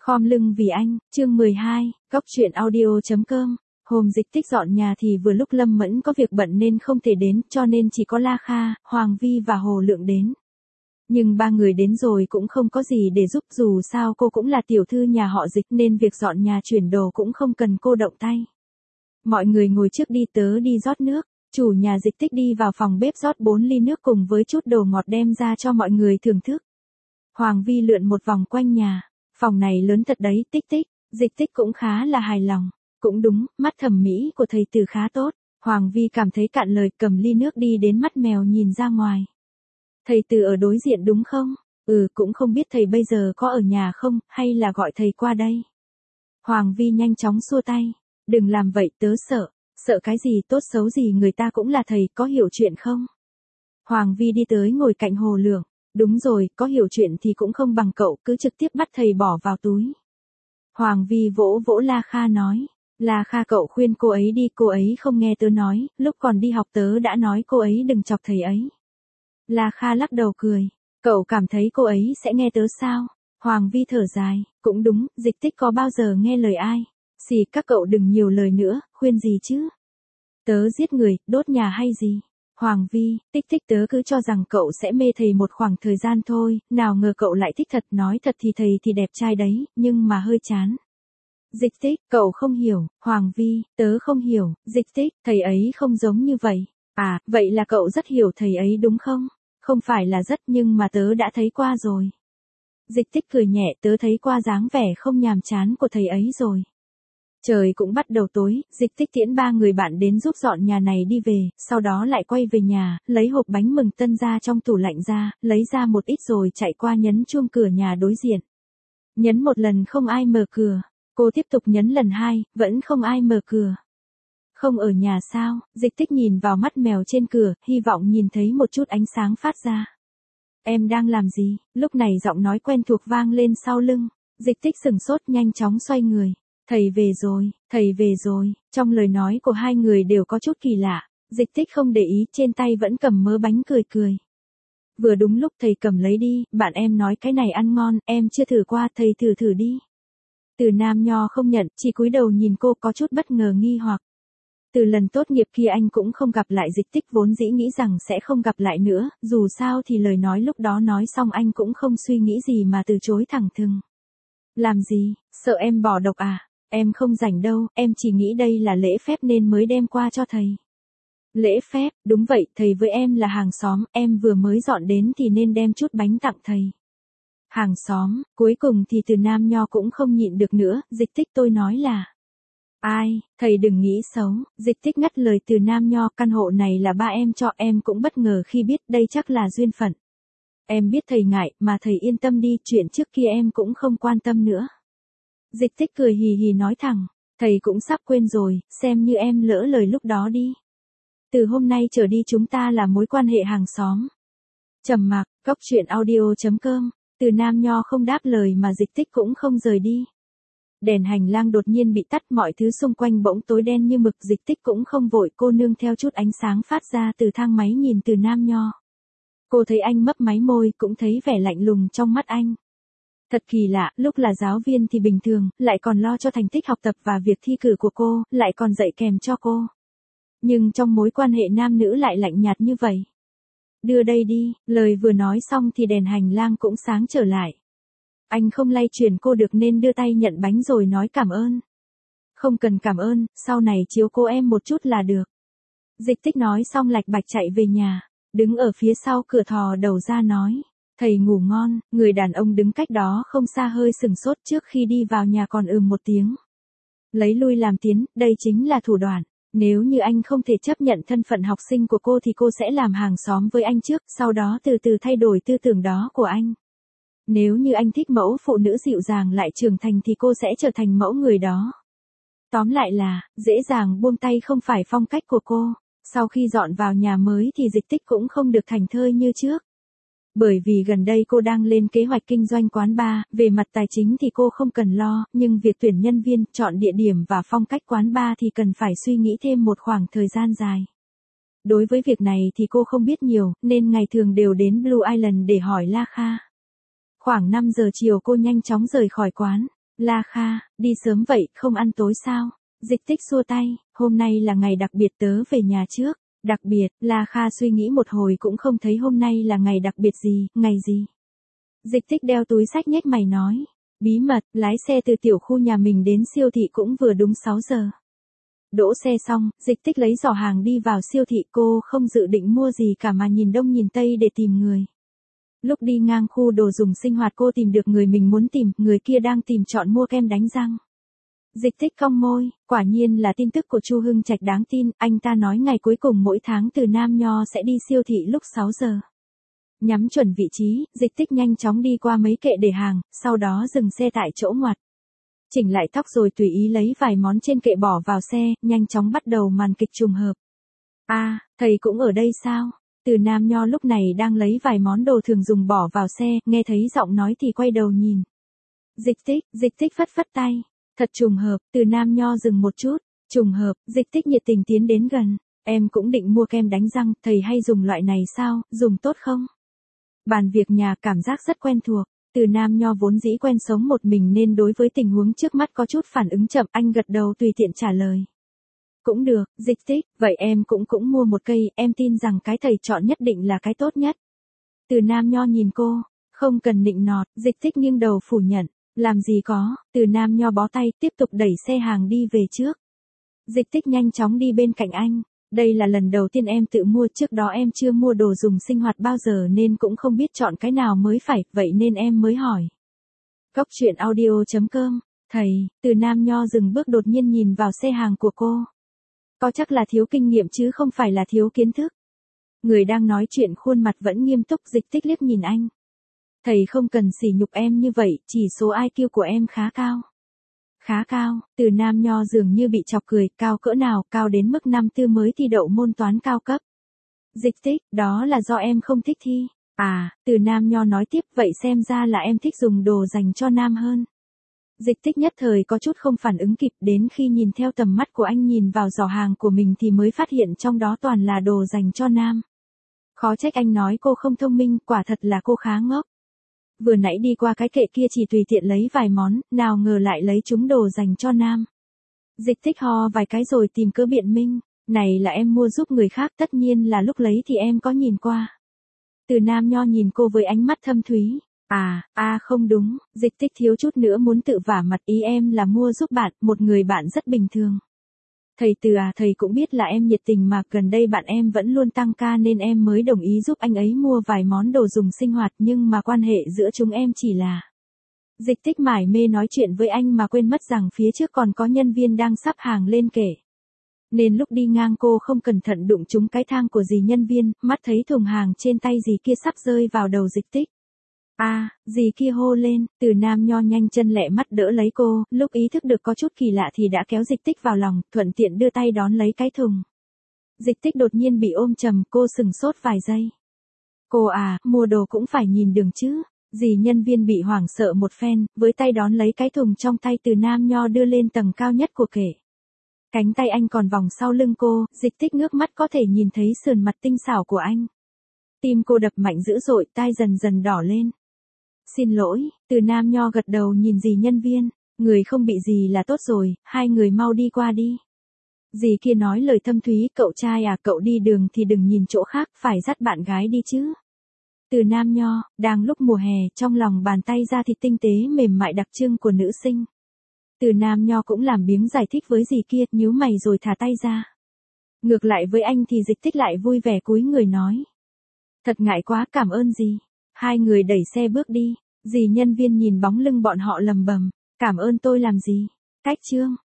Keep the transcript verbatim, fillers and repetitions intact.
Khom lưng vì anh, chương mười hai, góc truyện audio.com. Hôm Dịch Tích dọn nhà thì vừa lúc Lâm Mẫn có việc bận nên không thể đến, cho nên chỉ có La Kha, Hoàng Vi và Hồ Lượng đến. Nhưng ba người đến rồi cũng không có gì để giúp, dù sao cô cũng là tiểu thư nhà họ Dịch nên việc dọn nhà chuyển đồ cũng không cần cô động tay. Mọi người ngồi trước đi, tớ đi rót nước. Chủ nhà Dịch Tích đi vào phòng bếp rót bốn ly nước cùng với chút đồ ngọt đem ra cho mọi người thưởng thức. Hoàng Vi lượn một vòng quanh nhà. Phòng này lớn thật đấy, Tích Tích. Dịch Tích cũng khá là hài lòng. Cũng đúng, mắt thẩm mỹ của thầy Từ khá tốt. Hoàng Vi cảm thấy cạn lời, cầm ly nước đi đến mắt mèo nhìn ra ngoài. Thầy Từ ở đối diện đúng không? Ừ, cũng không biết thầy bây giờ có ở nhà không, hay là gọi thầy qua đây. Hoàng Vi nhanh chóng xua tay. Đừng làm vậy, tớ sợ. Sợ cái gì, tốt xấu gì người ta cũng là thầy, có hiểu chuyện không? Hoàng Vi đi tới ngồi cạnh Hồ Lượng. Đúng rồi, có hiểu chuyện thì cũng không bằng cậu, cứ trực tiếp bắt thầy bỏ vào túi. Hoàng Vi vỗ vỗ La Kha nói. La Kha, cậu khuyên cô ấy đi, cô ấy không nghe tớ nói, lúc còn đi học tớ đã nói cô ấy đừng chọc thầy ấy. La Kha lắc đầu cười. Cậu cảm thấy cô ấy sẽ nghe tớ sao? Hoàng Vi thở dài. Cũng đúng, Dịch Tích có bao giờ nghe lời ai? Xì, các cậu đừng nhiều lời nữa, khuyên gì chứ? Tớ giết người, đốt nhà hay gì? Hoàng Vi, Tích Tích, tớ cứ cho rằng cậu sẽ mê thầy một khoảng thời gian thôi, nào ngờ cậu lại thích thật, nói thật thì thầy thì đẹp trai đấy, nhưng mà hơi chán. Dịch Tích, cậu không hiểu. Hoàng Vi, tớ không hiểu. Dịch Tích, thầy ấy không giống như vậy. À, vậy là cậu rất hiểu thầy ấy đúng không? Không phải là rất, nhưng mà tớ đã thấy qua rồi. Dịch Tích cười nhẹ, tớ thấy qua dáng vẻ không nhàm chán của thầy ấy rồi. Trời cũng bắt đầu tối, Dịch Tích tiễn ba người bạn đến giúp dọn nhà này đi về, sau đó lại quay về nhà, lấy hộp bánh mừng tân ra trong tủ lạnh ra, lấy ra một ít rồi chạy qua nhấn chuông cửa nhà đối diện. Nhấn một lần không ai mở cửa, cô tiếp tục nhấn lần hai, vẫn không ai mở cửa. Không ở nhà sao? Dịch Tích nhìn vào mắt mèo trên cửa, hy vọng nhìn thấy một chút ánh sáng phát ra. Em đang làm gì? Lúc này giọng nói quen thuộc vang lên sau lưng. Dịch Tích sửng sốt, nhanh chóng xoay người. Thầy về rồi, thầy về rồi. Trong lời nói của hai người đều có chút kỳ lạ. Dịch Tích không để ý, trên tay vẫn cầm mớ bánh cười cười. Vừa đúng lúc thầy cầm lấy đi, bạn em nói cái này ăn ngon, em chưa thử qua, thầy thử thử đi. Từ Nam Nho không nhận, chỉ cúi đầu nhìn cô có chút bất ngờ nghi hoặc. Từ lần tốt nghiệp kia anh cũng không gặp lại Dịch Tích, vốn dĩ nghĩ rằng sẽ không gặp lại nữa, dù sao thì lời nói lúc đó nói xong anh cũng không suy nghĩ gì mà từ chối thẳng thừng. Làm gì, sợ em bỏ độc à? Em không rảnh đâu, em chỉ nghĩ đây là lễ phép nên mới đem qua cho thầy. Lễ phép, đúng vậy, thầy với em là hàng xóm, em vừa mới dọn đến thì nên đem chút bánh tặng thầy. Hàng xóm, cuối cùng thì Từ Nam Nho cũng không nhịn được nữa, Dịch Tích, tôi nói là. Ai, thầy đừng nghĩ xấu. Dịch Tích ngắt lời Từ Nam Nho, căn hộ này là ba em cho, em cũng bất ngờ khi biết, đây chắc là duyên phận. Em biết thầy ngại, mà thầy yên tâm đi, chuyện trước kia em cũng không quan tâm nữa. Dịch Tích cười hì hì nói thẳng, thầy cũng sắp quên rồi, xem như em lỡ lời lúc đó đi. Từ hôm nay trở đi chúng ta là mối quan hệ hàng xóm. Trầm mặc, góc truyện audio.com. Từ Nam Nho không đáp lời mà Dịch Tích cũng không rời đi. Đèn hành lang đột nhiên bị tắt, mọi thứ xung quanh bỗng tối đen như mực, Dịch Tích cũng không vội, cô nương theo chút ánh sáng phát ra từ thang máy nhìn Từ Nam Nho. Cô thấy anh mấp máy môi, cũng thấy vẻ lạnh lùng trong mắt anh. Thật kỳ lạ, lúc là giáo viên thì bình thường, lại còn lo cho thành tích học tập và việc thi cử của cô, lại còn dạy kèm cho cô. Nhưng trong mối quan hệ nam nữ lại lạnh nhạt như vậy. Đưa đây đi, lời vừa nói xong thì đèn hành lang cũng sáng trở lại. Anh không lay chuyển cô được nên đưa tay nhận bánh rồi nói cảm ơn. Không cần cảm ơn, sau này chiếu cố em một chút là được. Dịch Tích nói xong lạch bạch chạy về nhà, đứng ở phía sau cửa thò đầu ra nói. Thầy ngủ ngon, người đàn ông đứng cách đó không xa hơi sừng sốt, trước khi đi vào nhà còn ừm một tiếng. Lấy lui làm tiến, đây chính là thủ đoạn. Nếu như anh không thể chấp nhận thân phận học sinh của cô thì cô sẽ làm hàng xóm với anh trước, sau đó từ từ thay đổi tư tưởng đó của anh. Nếu như anh thích mẫu phụ nữ dịu dàng lại trưởng thành thì cô sẽ trở thành mẫu người đó. Tóm lại là, dễ dàng buông tay không phải phong cách của cô. Sau khi dọn vào nhà mới thì Dịch Tích cũng không được thảnh thơi như trước. Bởi vì gần đây cô đang lên kế hoạch kinh doanh quán bar, về mặt tài chính thì cô không cần lo, nhưng việc tuyển nhân viên, chọn địa điểm và phong cách quán bar thì cần phải suy nghĩ thêm một khoảng thời gian dài. Đối với việc này thì cô không biết nhiều, nên ngày thường đều đến Blue Island để hỏi La Kha. Khoảng năm giờ chiều cô nhanh chóng rời khỏi quán. La Kha, đi sớm vậy, không ăn tối sao? Dịch Tích xua tay, hôm nay là ngày đặc biệt tớ về nhà trước. Đặc biệt, La Kha suy nghĩ một hồi cũng không thấy hôm nay là ngày đặc biệt gì, ngày gì. Dịch Tích đeo túi xách nhếch mày nói, bí mật, lái xe từ tiểu khu nhà mình đến siêu thị cũng vừa đúng sáu giờ. Đỗ xe xong, Dịch Tích lấy giỏ hàng đi vào siêu thị, cô không dự định mua gì cả mà nhìn đông nhìn tây để tìm người. Lúc đi ngang khu đồ dùng sinh hoạt cô tìm được người mình muốn tìm, người kia đang tìm chọn mua kem đánh răng. Dịch Tích cong môi, quả nhiên là tin tức của Chu Hưng Trạch đáng tin, anh ta nói ngày cuối cùng mỗi tháng Từ Nam Nho sẽ đi siêu thị lúc sáu giờ. Nhắm chuẩn vị trí, Dịch Tích nhanh chóng đi qua mấy kệ để hàng, sau đó dừng xe tại chỗ ngoặt. Chỉnh lại tóc rồi tùy ý lấy vài món trên kệ bỏ vào xe, nhanh chóng bắt đầu màn kịch trùng hợp. A, à, thầy cũng ở đây sao? Từ Nam Nho lúc này đang lấy vài món đồ thường dùng bỏ vào xe, nghe thấy giọng nói thì quay đầu nhìn. Dịch Tích, Dịch Tích phất phất tay. Thật trùng hợp, Từ Nam Nho dừng một chút. Trùng hợp, Dịch Tích nhiệt tình tiến đến gần. Em cũng định mua kem đánh răng, thầy hay dùng loại này sao, dùng tốt không? Bàn việc nhà cảm giác rất quen thuộc. Từ Nam Nho vốn dĩ quen sống một mình nên đối với tình huống trước mắt có chút phản ứng chậm, anh gật đầu tùy tiện trả lời. Cũng được, Dịch Tích, vậy em cũng cũng mua một cây, em tin rằng cái thầy chọn nhất định là cái tốt nhất. Từ Nam Nho nhìn cô, không cần nịnh nọt, Dịch Tích nghiêng đầu phủ nhận, làm gì có, Từ Nam Nho bó tay tiếp tục đẩy xe hàng đi về trước. Dịch Tích nhanh chóng đi bên cạnh anh, đây là lần đầu tiên em tự mua, trước đó em chưa mua đồ dùng sinh hoạt bao giờ nên cũng không biết chọn cái nào mới phải, vậy nên em mới hỏi. Góc truyện audio chấm com, thầy, Từ Nam Nho dừng bước đột nhiên nhìn vào xe hàng của cô. Có chắc là thiếu kinh nghiệm chứ không phải là thiếu kiến thức. Người đang nói chuyện khuôn mặt vẫn nghiêm túc, Dịch Tích liếc nhìn anh. Thầy không cần sỉ nhục em như vậy, chỉ số i kiu của em khá cao. Khá cao, Từ Nam Nho dường như bị chọc cười, cao cỡ nào, cao đến mức năm tư mới thi đậu môn toán cao cấp. Dịch Tích, đó là do em không thích thi. À, Từ Nam Nho nói tiếp, vậy xem ra là em thích dùng đồ dành cho nam hơn. Dịch Tích nhất thời có chút không phản ứng kịp, đến khi nhìn theo tầm mắt của anh nhìn vào giỏ hàng của mình thì mới phát hiện trong đó toàn là đồ dành cho nam. Khó trách anh nói cô không thông minh, quả thật là cô khá ngốc. Vừa nãy đi qua cái kệ kia chỉ tùy tiện lấy vài món, nào ngờ lại lấy chúng đồ dành cho nam. Dịch Tích ho vài cái rồi tìm cớ biện minh, này là em mua giúp người khác, tất nhiên là lúc lấy thì em có nhìn qua. Từ Nam Nho nhìn cô với ánh mắt thâm thúy. À, à không đúng, Dịch Tích thiếu chút nữa muốn tự vả mặt, ý em là mua giúp bạn, một người bạn rất bình thường. Thầy Từ à, thầy cũng biết là em nhiệt tình mà, gần đây bạn em vẫn luôn tăng ca nên em mới đồng ý giúp anh ấy mua vài món đồ dùng sinh hoạt, nhưng mà quan hệ giữa chúng em chỉ là... Dịch Tích mải mê nói chuyện với anh mà quên mất rằng phía trước còn có nhân viên đang sắp hàng lên kệ. Nên lúc đi ngang cô không cẩn thận đụng trúng cái thang của dì nhân viên, mắt thấy thùng hàng trên tay dì kia sắp rơi vào đầu Dịch Tích. A, à, dì kia hô lên, Từ Nam Nho nhanh chân lẹ mắt đỡ lấy cô, lúc ý thức được có chút kỳ lạ thì đã kéo Dịch Tích vào lòng, thuận tiện đưa tay đón lấy cái thùng. Dịch Tích đột nhiên bị ôm chầm, cô sừng sốt vài giây. Cô à, mua đồ cũng phải nhìn đường chứ. Dì nhân viên bị hoảng sợ một phen, với tay đón lấy cái thùng trong tay Từ Nam Nho đưa lên tầng cao nhất của kệ. Cánh tay anh còn vòng sau lưng cô, Dịch Tích ngước mắt có thể nhìn thấy sườn mặt tinh xảo của anh. Tim cô đập mạnh dữ dội, tai dần dần đỏ lên. Xin lỗi, Từ Nam Nho gật đầu nhìn dì nhân viên, người không bị gì là tốt rồi, hai người mau đi qua đi. Dì kia nói lời thâm thúy, cậu trai à, cậu đi đường thì đừng nhìn chỗ khác, phải dắt bạn gái đi chứ. Từ Nam Nho, đang lúc mùa hè, trong lòng bàn tay da thịt tinh tế mềm mại đặc trưng của nữ sinh. Từ Nam Nho cũng làm biếng giải thích với dì kia, nhíu mày rồi thả tay ra. Ngược lại với anh thì Dịch Tích lại vui vẻ cúi người nói. Thật ngại quá, cảm ơn dì. Hai người đẩy xe bước đi, dì nhân viên nhìn bóng lưng bọn họ lầm bầm, cảm ơn tôi làm gì? Cách chương.